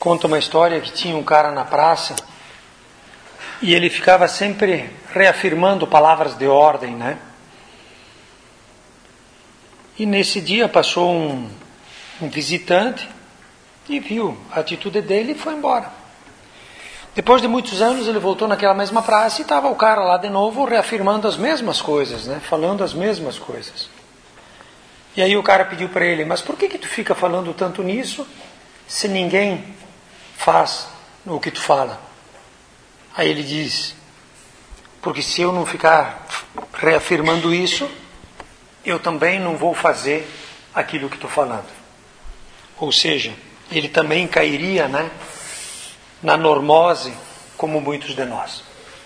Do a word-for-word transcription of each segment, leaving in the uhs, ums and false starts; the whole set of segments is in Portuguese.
conta uma história que tinha um cara na praça e ele ficava sempre reafirmando palavras de ordem, né? E nesse dia passou um, um visitante e viu a atitude dele e foi embora. Depois de muitos anos ele voltou naquela mesma praça e estava o cara lá de novo reafirmando as mesmas coisas, né? Falando as mesmas coisas. E aí o cara pediu para ele: mas por que que tu fica falando tanto nisso se ninguém faz o que tu fala? Aí ele diz: porque se eu não ficar reafirmando isso, eu também não vou fazer aquilo que estou falando. Ou seja, ele também cairia, né, na normose, como muitos de nós.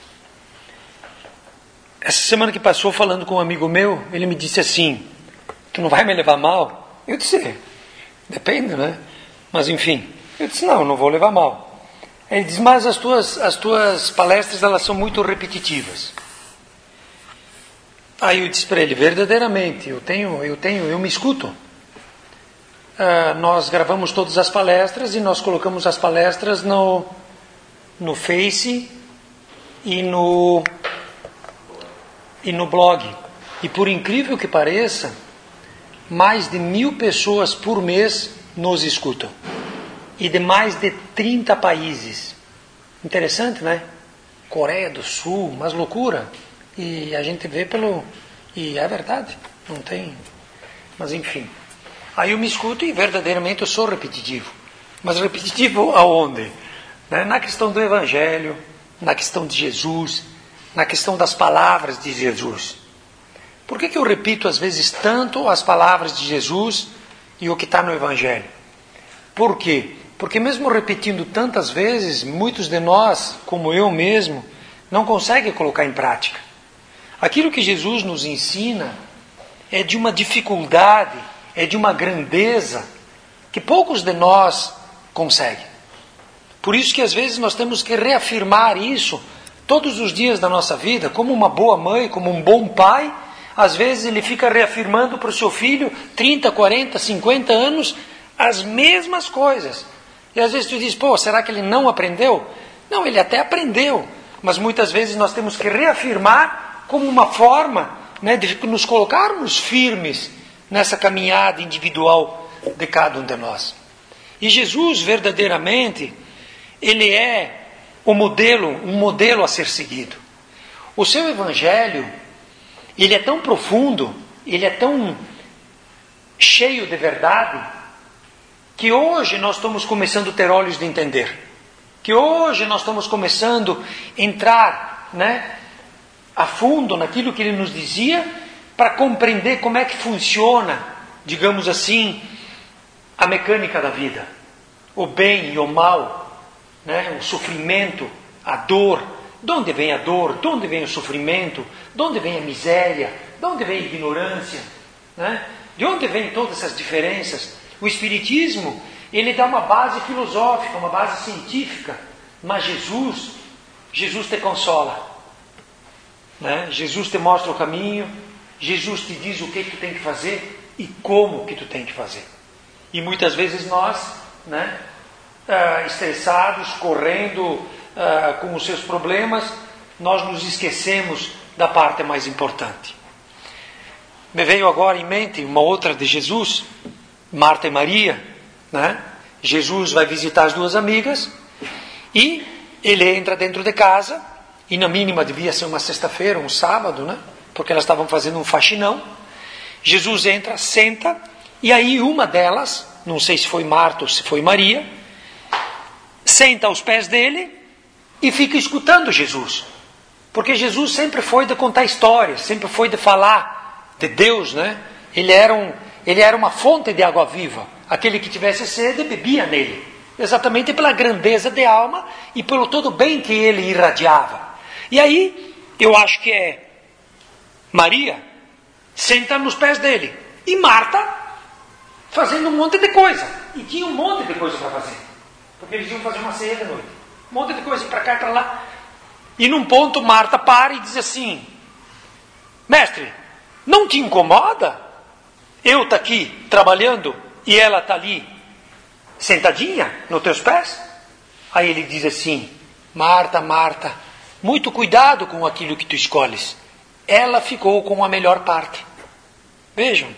Essa semana que passou, falando com um amigo meu, ele me disse assim: tu não vai me levar mal? Eu disse: depende, né? Mas enfim, eu disse: não, não vou levar mal. Ele diz: mas as tuas, as tuas palestras, elas são muito repetitivas. Aí eu disse para ele: verdadeiramente, eu tenho, eu tenho, eu me escuto. Uh, nós gravamos todas as palestras e nós colocamos as palestras no, no Face e no, e no blog. E por incrível que pareça, mais de mil pessoas por mês nos escutam. E de mais de trinta países. Interessante, né? Coreia do Sul, mas loucura. E a gente vê pelo... E é verdade, não tem... Mas enfim. Aí eu me escuto e verdadeiramente eu sou repetitivo. Mas repetitivo aonde? Né? Na questão do Evangelho, na questão de Jesus, na questão das palavras de Jesus. Por que que eu repito às vezes tanto as palavras de Jesus e o que está no Evangelho? Por quê? Porque mesmo repetindo tantas vezes, muitos de nós, como eu mesmo, não conseguem colocar em prática. Aquilo que Jesus nos ensina é de uma dificuldade, é de uma grandeza que poucos de nós conseguem. Por isso que às vezes nós temos que reafirmar isso todos os dias da nossa vida, como uma boa mãe, como um bom pai. Às vezes ele fica reafirmando para o seu filho, trinta, quarenta, cinquenta anos, as mesmas coisas. E às vezes tu diz: pô, será que ele não aprendeu? Não, ele até aprendeu. Mas muitas vezes nós temos que reafirmar como uma forma, né, de nos colocarmos firmes nessa caminhada individual de cada um de nós. E Jesus, verdadeiramente, ele é o modelo, um modelo a ser seguido. O seu Evangelho, ele é tão profundo, ele é tão cheio de verdade, que hoje nós estamos começando a ter olhos de entender. Que hoje nós estamos começando a entrar, né, a fundo naquilo que ele nos dizia, para compreender como é que funciona, digamos assim, a mecânica da vida. O bem e o mal, né, o sofrimento, a dor. De onde vem a dor? De onde vem o sofrimento? De onde vem a miséria? De onde vem a ignorância? Né? De onde vêm todas essas diferenças? O Espiritismo, ele dá uma base filosófica, uma base científica, mas Jesus, Jesus te consola, né? Jesus te mostra o caminho, Jesus te diz o que tu tem que fazer e como que tu tem que fazer. E muitas vezes nós, né, uh, estressados, correndo uh, com os seus problemas, nós nos esquecemos da parte mais importante. Me veio agora em mente uma outra de Jesus, Marta e Maria, né? Jesus vai visitar as duas amigas e ele entra dentro de casa, e na mínima devia ser uma sexta-feira, um sábado, né? Porque elas estavam fazendo um faxinão. Jesus entra, senta, e aí uma delas, não sei se foi Marta ou se foi Maria, senta aos pés dele e fica escutando Jesus. Porque Jesus sempre foi de contar histórias, sempre foi de falar de Deus, né? Ele era um Ele era uma fonte de água viva. Aquele que tivesse sede, bebia nele. Exatamente pela grandeza de alma e pelo todo bem que ele irradiava. E aí, eu acho que é Maria, senta nos pés dele. E Marta, fazendo um monte de coisa. E tinha um monte de coisa para fazer. Porque eles iam fazer uma ceia de noite. Um monte de coisa, para cá e para lá. E num ponto, Marta para e diz assim: mestre, não te incomoda eu estou aqui trabalhando e ela está ali sentadinha nos teus pés? Aí ele diz assim: Marta, Marta, muito cuidado com aquilo que tu escolhes. Ela ficou com a melhor parte. Vejam.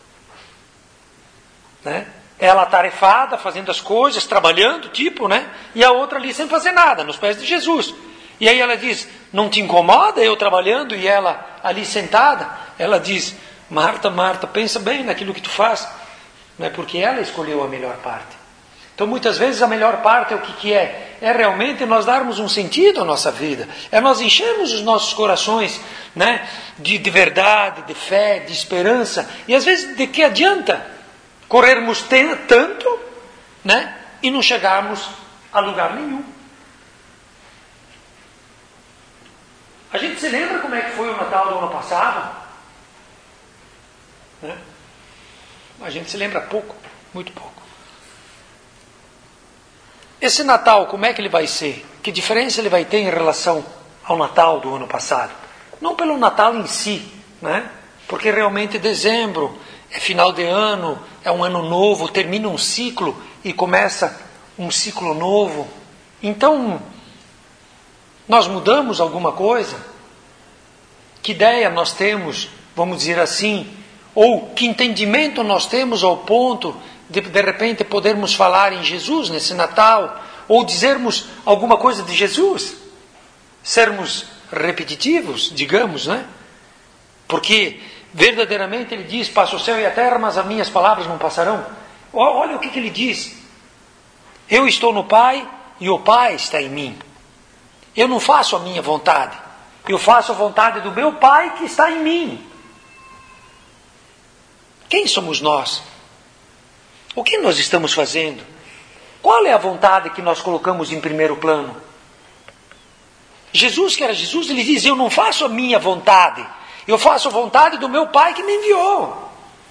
Né? Ela atarefada, fazendo as coisas, trabalhando, tipo, né? E a outra ali sem fazer nada, nos pés de Jesus. E aí ela diz: não te incomoda eu trabalhando e ela ali sentada? Ela diz: Marta, Marta, pensa bem naquilo que tu faz. Não é porque ela escolheu a melhor parte. Então muitas vezes a melhor parte é o que, que é? É realmente nós darmos um sentido à nossa vida. É nós enchermos os nossos corações, né, de, de verdade, de fé, de esperança. E às vezes de que adianta corrermos ten, tanto, né, e não chegarmos a lugar nenhum. A gente se lembra como é que foi o Natal do ano passado? Né? A gente se lembra pouco, muito pouco. Esse Natal, como é que ele vai ser? Que diferença ele vai ter em relação ao Natal do ano passado? Não pelo Natal em si, né? Porque realmente dezembro é final de ano, é um ano novo, termina um ciclo e começa um ciclo novo. Então, nós mudamos alguma coisa? Que ideia nós temos, vamos dizer assim, ou que entendimento nós temos ao ponto de, de repente, podermos falar em Jesus nesse Natal, ou dizermos alguma coisa de Jesus, sermos repetitivos, digamos, né? Porque verdadeiramente ele diz: passa o céu e a terra, mas as minhas palavras não passarão. Olha o que, que ele diz: eu estou no Pai e o Pai está em mim. Eu não faço a minha vontade, eu faço a vontade do meu Pai que está em mim. Quem somos nós? O que nós estamos fazendo? Qual é a vontade que nós colocamos em primeiro plano? Jesus, que era Jesus, ele diz: eu não faço a minha vontade, eu faço a vontade do meu Pai que me enviou.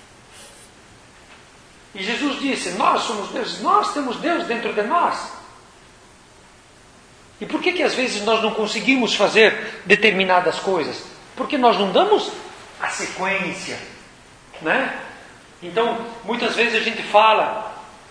E Jesus disse: nós somos Deus, nós temos Deus dentro de nós. E por que que às vezes nós não conseguimos fazer determinadas coisas? Porque nós não damos a sequência, né? Então, muitas vezes a gente fala,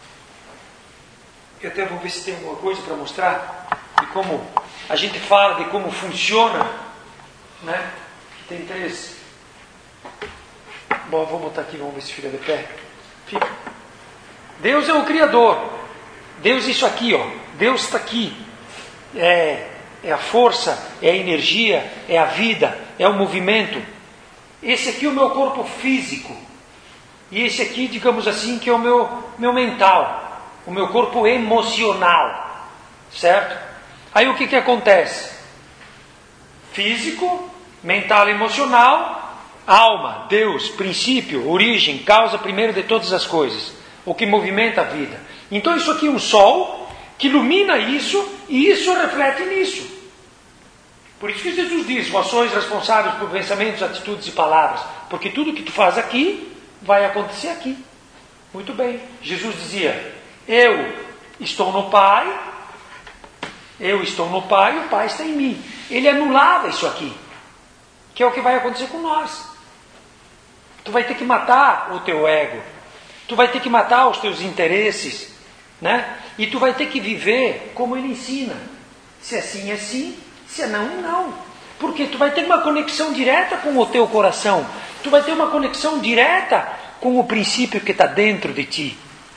eu até vou ver se tem alguma coisa para mostrar, de como a gente fala de como funciona, né? Tem três. Bom, vou botar aqui, vamos ver se fica de pé. Fica. Deus é o Criador. Deus, isso aqui, ó. Deus está aqui. É, é a força, é a energia, é a vida, é o movimento. Esse aqui é o meu corpo físico. E esse aqui, digamos assim, que é o meu, meu mental, o meu corpo emocional, certo? Aí o que que acontece? Físico, mental, emocional, alma, Deus, princípio, origem, causa primeiro de todas as coisas, o que movimenta a vida. Então isso aqui é um sol que ilumina isso e isso reflete nisso. Por isso que Jesus diz: vós sois responsáveis por pensamentos, atitudes e palavras, porque tudo que tu faz aqui vai acontecer aqui. Muito bem. Jesus dizia: eu estou no Pai, eu estou no Pai, o Pai está em mim. Ele anulava isso aqui, que é o que vai acontecer com nós. Tu vai ter que matar o teu ego, tu vai ter que matar os teus interesses, né? E tu vai ter que viver como ele ensina. Se é sim, é sim, se é não, é não. Porque tu vai ter uma conexão direta com o teu coração. Tu vai ter uma conexão direta com o princípio que está dentro de ti.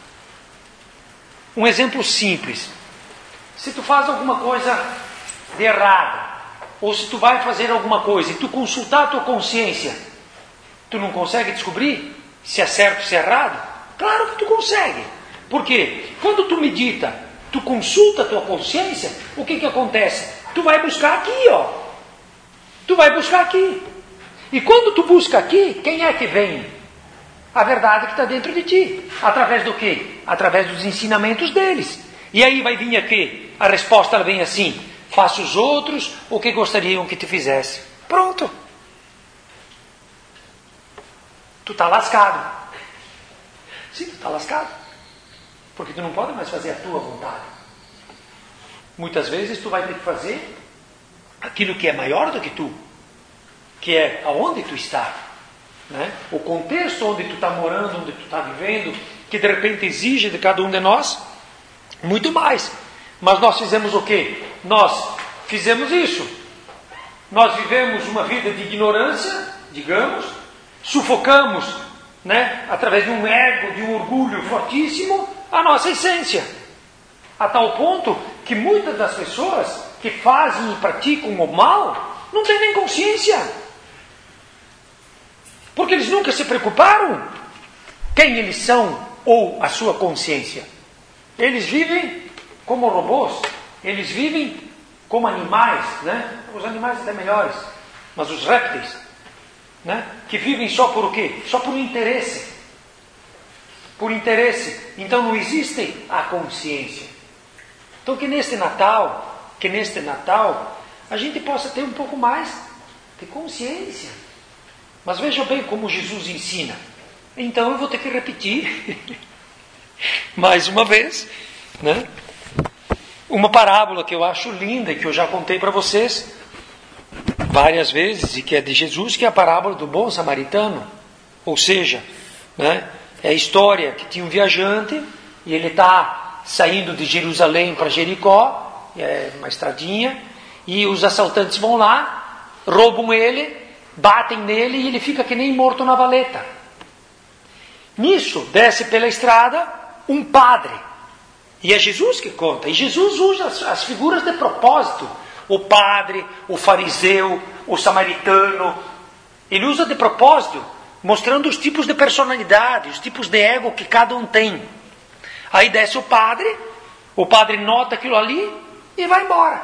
Um exemplo simples. Se tu faz alguma coisa de errado, ou se tu vai fazer alguma coisa e tu consultar a tua consciência, tu não consegue descobrir se é certo ou se é errado? Claro que tu consegue. Por quê? Quando tu medita, tu consulta a tua consciência, o que que acontece? Tu vai buscar aqui, ó. Tu vai buscar aqui. E quando tu busca aqui, quem é que vem? A verdade que está dentro de ti. Através do quê? Através dos ensinamentos deles. E aí vai vir aqui, a resposta ela vem assim: faça os outros o que gostariam que te fizesse. Pronto. Tu está lascado. Sim, tu está lascado. Porque tu não pode mais fazer a tua vontade. Muitas vezes tu vai ter que fazer aquilo que é maior do que tu, que é aonde tu está, né? O contexto onde tu está morando, onde tu está vivendo, que de repente exige de cada um de nós Muito mais. Mas nós fizemos o quê? Nós fizemos isso. Nós vivemos uma vida de ignorância, digamos, sufocamos, né, através de um ego, de um orgulho fortíssimo, a nossa essência. A tal ponto que muitas das pessoas que fazem e praticam o mal não têm nem consciência. Porque eles nunca se preocuparam quem eles são ou a sua consciência. Eles vivem como robôs, eles vivem como animais, né? Os animais até melhores, mas os répteis, né? Que vivem só por o quê? Só por interesse. Por interesse. Então não existe a consciência. Então que neste Natal, que neste Natal, a gente possa ter um pouco mais de consciência. Mas veja bem como Jesus ensina. Então eu vou ter que repetir mais uma vez, né? Uma parábola que eu acho linda e que eu já contei para vocês várias vezes e que é de Jesus, que é a parábola do bom samaritano. Ou seja, né, é a história que tinha um viajante e ele está saindo de Jerusalém para Jericó, é uma estradinha, e os assaltantes vão lá, roubam ele, batem nele e ele fica que nem morto na valeta. Nisso, desce pela estrada um padre. E é Jesus que conta. E Jesus usa as, as figuras de propósito. O padre, o fariseu, o samaritano. Ele usa de propósito, mostrando os tipos de personalidade, os tipos de ego que cada um tem. Aí desce o padre, o padre nota aquilo ali e vai embora.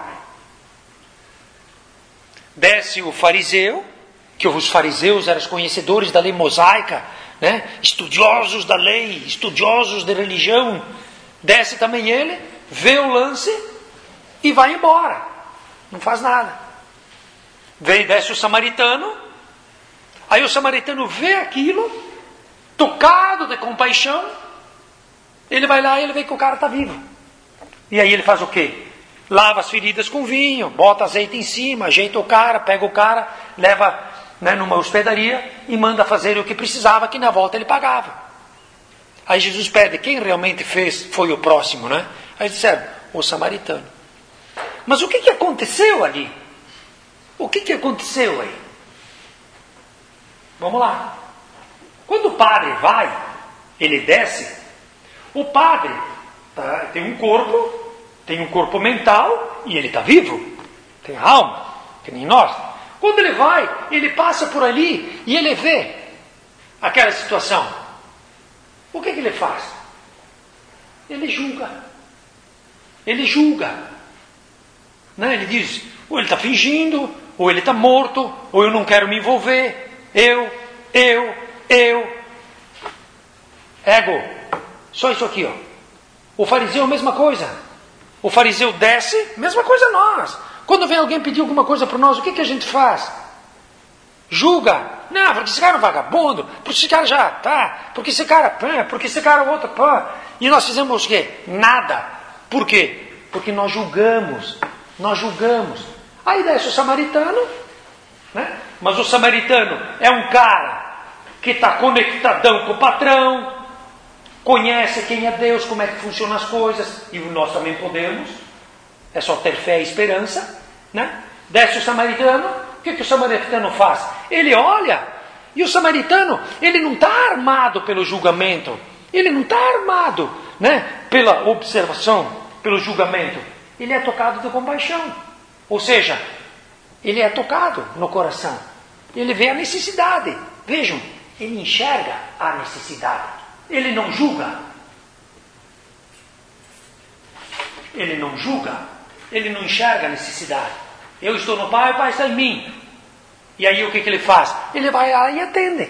Desce o fariseu, que os fariseus eram os conhecedores da lei mosaica, né? Estudiosos da lei, estudiosos de religião. Desce também ele, vê o lance e vai embora. Não faz nada. Vem, desce o samaritano. Aí o samaritano vê aquilo, tocado de compaixão. Ele vai lá e ele vê que o cara está vivo. E aí ele faz o quê? Lava as feridas com vinho, bota azeite em cima, ajeita o cara, pega o cara, leva, né, numa hospedaria e manda fazer o que precisava, que na volta ele pagava. Aí Jesus pede, quem realmente fez foi o próximo, né? Aí disseram, o samaritano. Mas o que, que aconteceu ali? O que, que aconteceu aí? Vamos lá. Quando o padre vai, ele desce, o padre tá, tem um corpo, tem um corpo mental e ele está vivo. Tem alma, que nem nós. Quando ele vai, ele passa por ali e ele vê aquela situação. O que, que ele faz? Ele julga. Ele julga. Né? Ele diz, ou ele está fingindo, ou ele está morto, ou eu não quero me envolver. Eu, eu, eu. Ego. Só isso aqui, ó. O fariseu, a mesma coisa. O fariseu desce, mesma coisa nós. Quando vem alguém pedir alguma coisa para nós, o que, que a gente faz? Julga. Não, porque esse cara é um vagabundo, porque esse cara já tá, porque esse cara pã, porque esse cara é outro pã. E nós fizemos o quê? Nada. Por quê? Porque nós julgamos. Nós julgamos. Aí desce o samaritano, né? Mas o samaritano é um cara que está conectadão com o patrão, conhece quem é Deus, como é que funcionam as coisas, e nós também podemos. É só ter fé e esperança, né? Desce o samaritano, o que, que o samaritano faz? Ele olha, e o samaritano, ele não está armado pelo julgamento, ele não está armado, né, pela observação, pelo julgamento, ele é tocado de compaixão, ou seja, ele é tocado no coração, ele vê a necessidade, vejam, ele enxerga a necessidade, ele não julga, ele não julga, ele não enxerga a necessidade. Eu estou no Pai, o Pai está em mim. E aí o que, que ele faz? Ele vai lá e atende.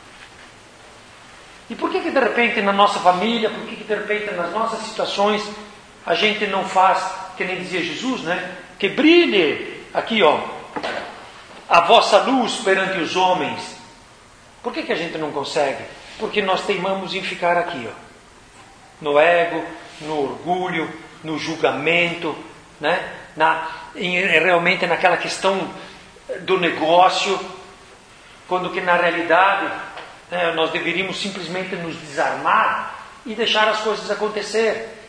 E por que que de repente na nossa família, por que que de repente nas nossas situações, a gente não faz, que nem dizia Jesus, né? Que brilhe, aqui ó, a vossa luz perante os homens. Por que que a gente não consegue? Porque nós teimamos em ficar aqui, ó. No ego, no orgulho, no julgamento, né? Na, em, realmente naquela questão do negócio, quando que na realidade, né, nós deveríamos simplesmente nos desarmar e deixar as coisas acontecer.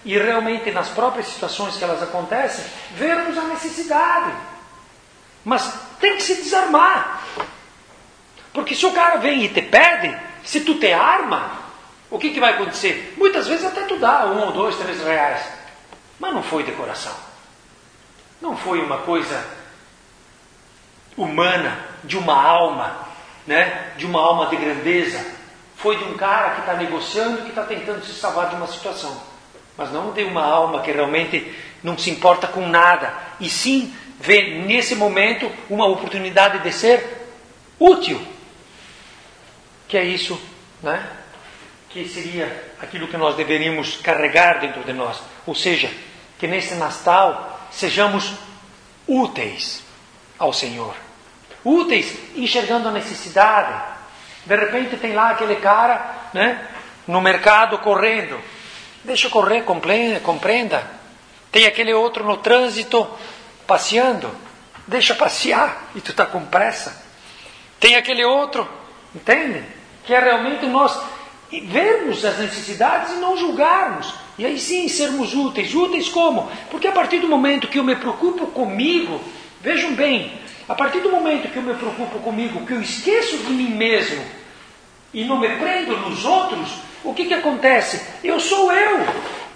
e realmente nas próprias situações que elas acontecem, vermos a necessidade. Mas tem que se desarmar. Porque se o cara vem e te pede, se tu te arma, o que, que vai acontecer? Muitas vezes até tu dá um ou dois, três reais. Mas não foi de coração. Não foi uma coisa humana, de uma alma, né? De uma alma de grandeza. Foi de um cara que está negociando, que está tentando se salvar de uma situação. Mas não de uma alma que realmente não se importa com nada. E sim vê nesse momento uma oportunidade de ser útil. Que é isso, né? Que seria aquilo que nós deveríamos carregar dentro de nós. Ou seja, que nesse Natal sejamos úteis ao Senhor. Úteis enxergando a necessidade. De repente tem lá aquele cara, né, no mercado correndo. Deixa correr, compreenda. Tem aquele outro no trânsito passeando. Deixa passear e tu está com pressa. Tem aquele outro, entende? Que é realmente nós vermos as necessidades e não julgarmos. E aí sim sermos úteis. Úteis como? Porque a partir do momento que eu me preocupo comigo, vejam bem, a partir do momento que eu me preocupo comigo, que eu esqueço de mim mesmo e não me prendo nos outros, o que que acontece? Eu sou eu.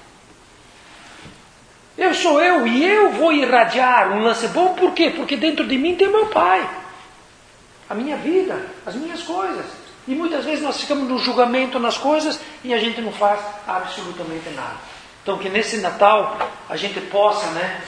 Eu sou eu e eu vou irradiar um lance bom, por quê? Porque dentro de mim tem meu Pai, a minha vida, as minhas coisas. E muitas vezes nós ficamos no julgamento nas coisas e a gente não faz absolutamente nada. Então que nesse Natal a gente possa, né,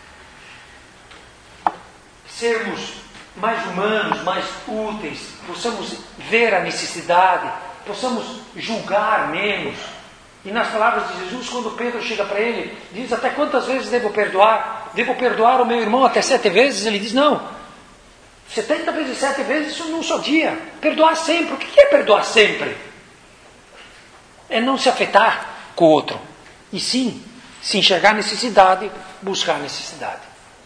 sermos mais humanos, mais úteis, possamos ver a necessidade, possamos julgar menos. E nas palavras de Jesus, quando Pedro chega para ele, diz: até quantas vezes devo perdoar? Devo perdoar o meu irmão até sete vezes? Ele diz: não, setenta vezes sete vezes isso num só dia. Perdoar sempre. O que é perdoar sempre? É não se afetar com o outro. E sim, se enxergar a necessidade, buscar a necessidade.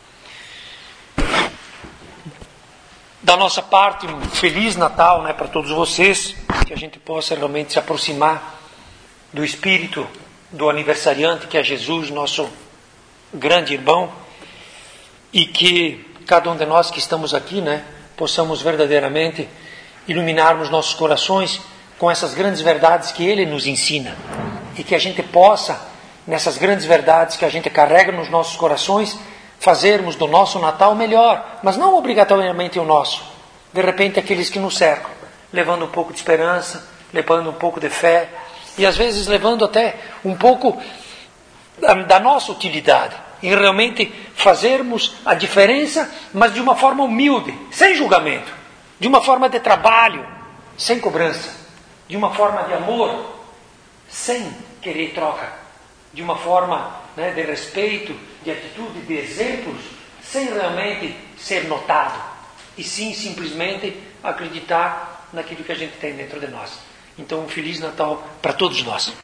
Da nossa parte, um Feliz Natal, né, para todos vocês. Que a gente possa realmente se aproximar do espírito do aniversariante, que é Jesus, nosso grande irmão. E que cada um de nós que estamos aqui, né, possamos verdadeiramente iluminarmos nossos corações com essas grandes verdades que Ele nos ensina. E que a gente possa, nessas grandes verdades que a gente carrega nos nossos corações, fazermos do nosso Natal melhor, mas não obrigatoriamente o nosso. De repente aqueles que nos cercam, levando um pouco de esperança, levando um pouco de fé, e às vezes levando até um pouco da, da nossa utilidade, em realmente fazermos a diferença, mas de uma forma humilde, sem julgamento, de uma forma de trabalho, sem cobrança, de uma forma de amor, sem querer troca, de uma forma, né, de respeito, de atitude, de exemplos, sem realmente ser notado, e sim simplesmente acreditar naquilo que a gente tem dentro de nós. Então, um Feliz Natal para todos nós.